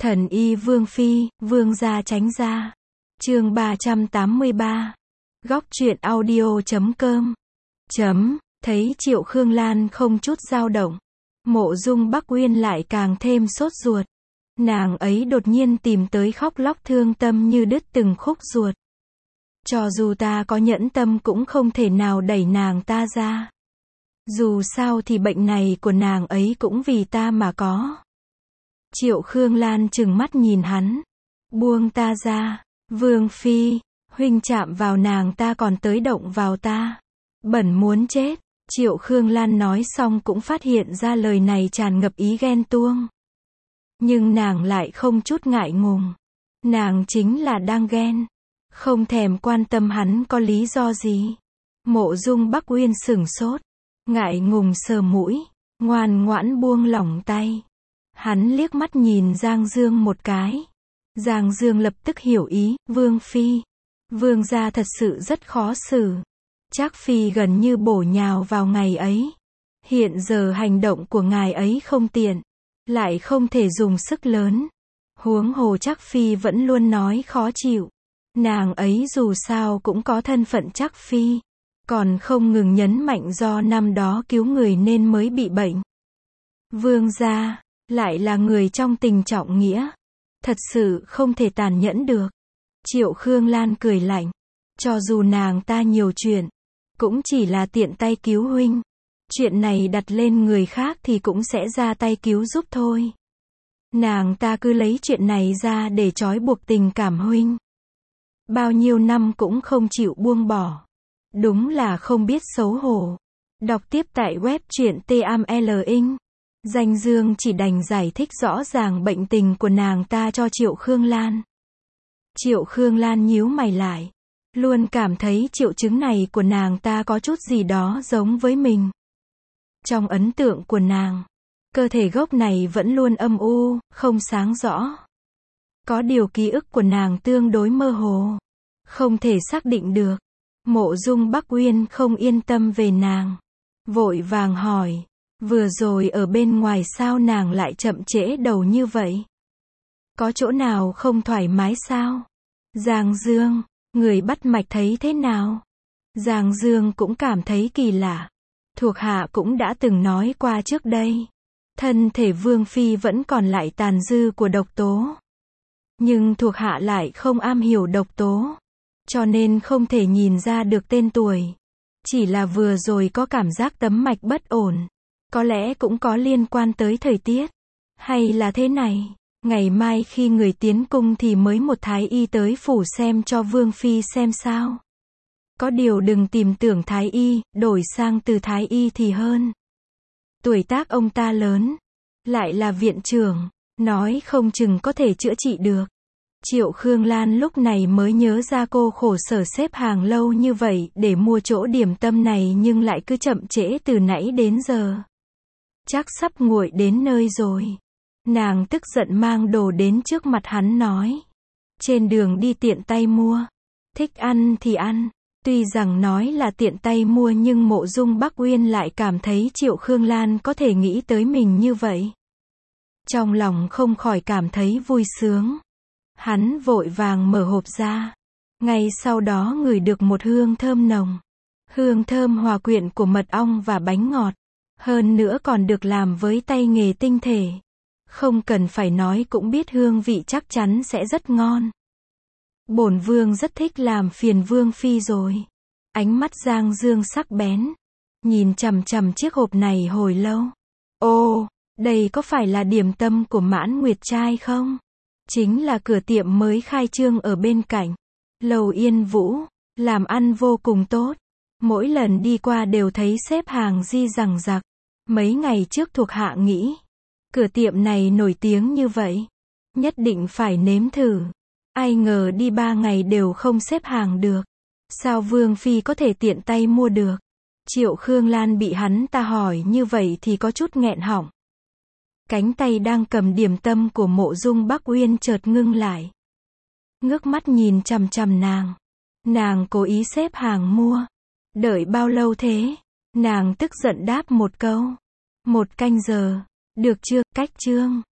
Thần y Vương Phi, Vương gia tránh ra. Chương 383. Góc truyện audio.com. Thấy Triệu Khương Lan không chút dao động, Mộ Dung Bắc Uyên lại càng thêm sốt ruột. Nàng ấy đột nhiên tìm tới khóc lóc thương tâm như đứt từng khúc ruột. Cho dù ta có nhẫn tâm cũng không thể nào đẩy nàng ta ra. Dù sao thì bệnh này của nàng ấy cũng vì ta mà có. Triệu Khương Lan trừng mắt nhìn hắn. Buông ta ra, Vương Phi, huynh chạm vào nàng ta còn tới động vào ta. Bẩn muốn chết. Triệu Khương Lan nói xong cũng phát hiện ra lời này tràn ngập ý ghen tuông. Nhưng nàng lại không chút ngại ngùng. Nàng chính là đang ghen. Không thèm quan tâm hắn có lý do gì. Mộ Dung Bắc Uyên sửng sốt. Ngại ngùng sờ mũi. Ngoan ngoãn buông lỏng tay. Hắn liếc mắt nhìn Giang Dương một cái. Giang Dương lập tức hiểu ý. Vương Phi, Vương gia thật sự rất khó xử. Trác Phi gần như bổ nhào vào ngày ấy. Hiện giờ hành động của ngài ấy không tiện. Lại không thể dùng sức lớn. Huống hồ Trác Phi vẫn luôn nói khó chịu. Nàng ấy dù sao cũng có thân phận Trác Phi. Còn không ngừng nhấn mạnh do năm đó cứu người nên mới bị bệnh. Vương gia, lại là người trong tình trọng nghĩa. Thật sự không thể tàn nhẫn được. Triệu Khương Lan cười lạnh. Cho dù nàng ta nhiều chuyện, cũng chỉ là tiện tay cứu huynh. Chuyện này đặt lên người khác thì cũng sẽ ra tay cứu giúp thôi. Nàng ta cứ lấy chuyện này ra để trói buộc tình cảm huynh. Bao nhiêu năm cũng không chịu buông bỏ. Đúng là không biết xấu hổ. Đọc tiếp tại web truyện TAML. Danh Dương chỉ đành giải thích rõ ràng bệnh tình của nàng ta cho Triệu Khương Lan. Triệu Khương Lan nhíu mày lại. Luôn cảm thấy triệu chứng này của nàng ta có chút gì đó giống với mình. Trong ấn tượng của nàng, cơ thể gốc này vẫn luôn âm u, không sáng rõ. Có điều ký ức của nàng tương đối mơ hồ. Không thể xác định được. Mộ Dung Bắc Uyên không yên tâm về nàng. Vội vàng hỏi. Vừa rồi ở bên ngoài sao nàng lại chậm trễ đầu như vậy? Có chỗ nào không thoải mái sao? Giang Dương, người bắt mạch thấy thế nào? Giang Dương cũng cảm thấy kỳ lạ. Thuộc hạ cũng đã từng nói qua trước đây. Thân thể Vương Phi vẫn còn lại tàn dư của độc tố. Nhưng thuộc hạ lại không am hiểu độc tố. Cho nên không thể nhìn ra được tên tuổi. Chỉ là vừa rồi có cảm giác tấm mạch bất ổn. Có lẽ cũng có liên quan tới thời tiết. Hay là thế này, ngày mai khi người tiến cung thì mới một thái y tới phủ xem cho Vương Phi xem sao. Có điều đừng tìm tưởng thái y, đổi sang từ thái y thì hơn. Tuổi tác ông ta lớn, lại là viện trưởng, nói không chừng có thể chữa trị được. Triệu Khương Lan lúc này mới nhớ ra cô khổ sở xếp hàng lâu như vậy để mua chỗ điểm tâm này nhưng lại cứ chậm trễ từ nãy đến giờ. Chắc sắp nguội đến nơi rồi. Nàng tức giận mang đồ đến trước mặt hắn nói. Trên đường đi tiện tay mua. Thích ăn thì ăn. Tuy rằng nói là tiện tay mua nhưng Mộ Dung Bắc Uyên lại cảm thấy Triệu Khương Lan có thể nghĩ tới mình như vậy. Trong lòng không khỏi cảm thấy vui sướng. Hắn vội vàng mở hộp ra. Ngay sau đó ngửi được một hương thơm nồng. Hương thơm hòa quyện của mật ong và bánh ngọt. Hơn nữa còn được làm với tay nghề tinh thể. Không cần phải nói cũng biết hương vị chắc chắn sẽ rất ngon. Bổn vương rất thích làm phiền Vương Phi rồi. Ánh mắt Giang Dương sắc bén. Nhìn chằm chằm chiếc hộp này hồi lâu. Ô, đây có phải là điểm tâm của Mãn Nguyệt Trai không? Chính là cửa tiệm mới khai trương ở bên cạnh. Lầu Yên Vũ. Làm ăn vô cùng tốt. Mỗi lần đi qua đều thấy xếp hàng di rằng rặc. Mấy ngày trước thuộc hạ nghĩ. Cửa tiệm này nổi tiếng như vậy. Nhất định phải nếm thử. Ai ngờ đi 3 ngày đều không xếp hàng được. Sao Vương Phi có thể tiện tay mua được? Triệu Khương Lan bị hắn ta hỏi như vậy thì có chút nghẹn họng. Cánh tay đang cầm điểm tâm của Mộ Dung Bắc Uyên chợt ngưng lại. Ngước mắt nhìn chằm chằm nàng. Nàng cố ý xếp hàng mua. Đợi bao lâu thế? Nàng tức giận đáp một câu. 1 canh giờ. Được chưa? Cách chương.